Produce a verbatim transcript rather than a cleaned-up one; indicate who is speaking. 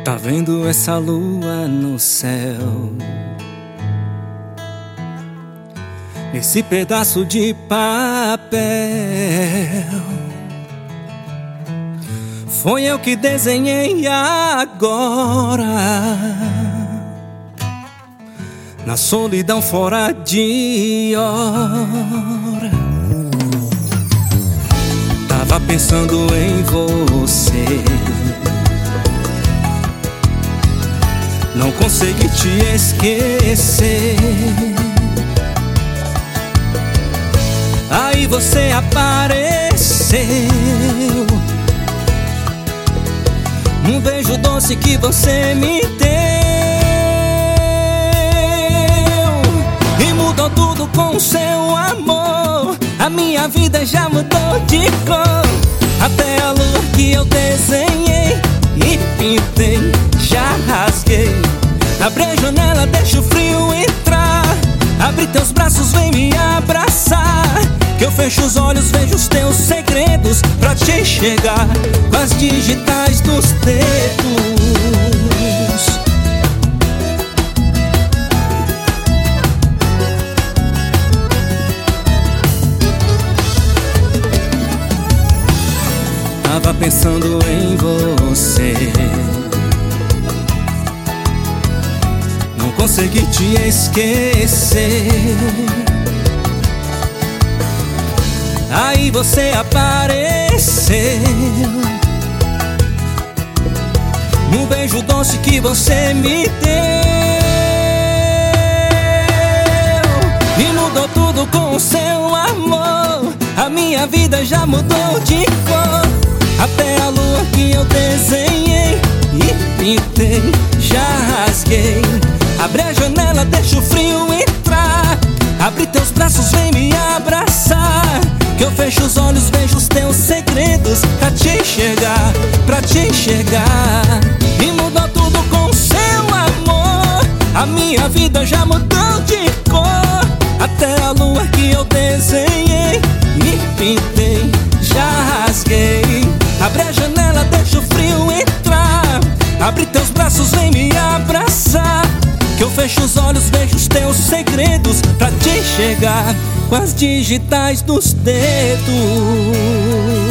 Speaker 1: Tá vendo essa lua no céu? Esse pedaço de papel foi eu que desenhei agora, na solidão fora de hora. Tava pensando em você, não consegui te esquecer. Aí você apareceu, um beijo doce que você me deu, e mudou tudo com o seu amor. A minha vida já mudou de cor. Até a lua que eu desenhei e pintei já rasguei. Abre a janela, deixa o frio entrar. Abre teus braços, vem me abraçar, que eu fecho os olhos, vejo os teus segredos pra te chegar com as digitais dos dedos. Tava pensando em você, não consegui te esquecer. Aí você apareceu, um beijo doce que você me deu, e mudou tudo com o seu amor. A minha vida já mudou de cor. Até a lua que eu desenhei e pintei já rasguei. Abre a janela, deixa o frio entrar. Abre teus braços, vem me abraçar, que eu fecho os olhos, vejo os teus segredos pra te chegar, pra te chegar. E mudou tudo com o seu amor. A minha vida já mudou de cor. Até a lua que eu desenhei e pintei já rasguei. Abre a janela, deixa o frio entrar. Abre teus braços, vem me abraçar, que eu fecho os olhos, vejo os teus segredos pra te chegar com as digitais dos dedos.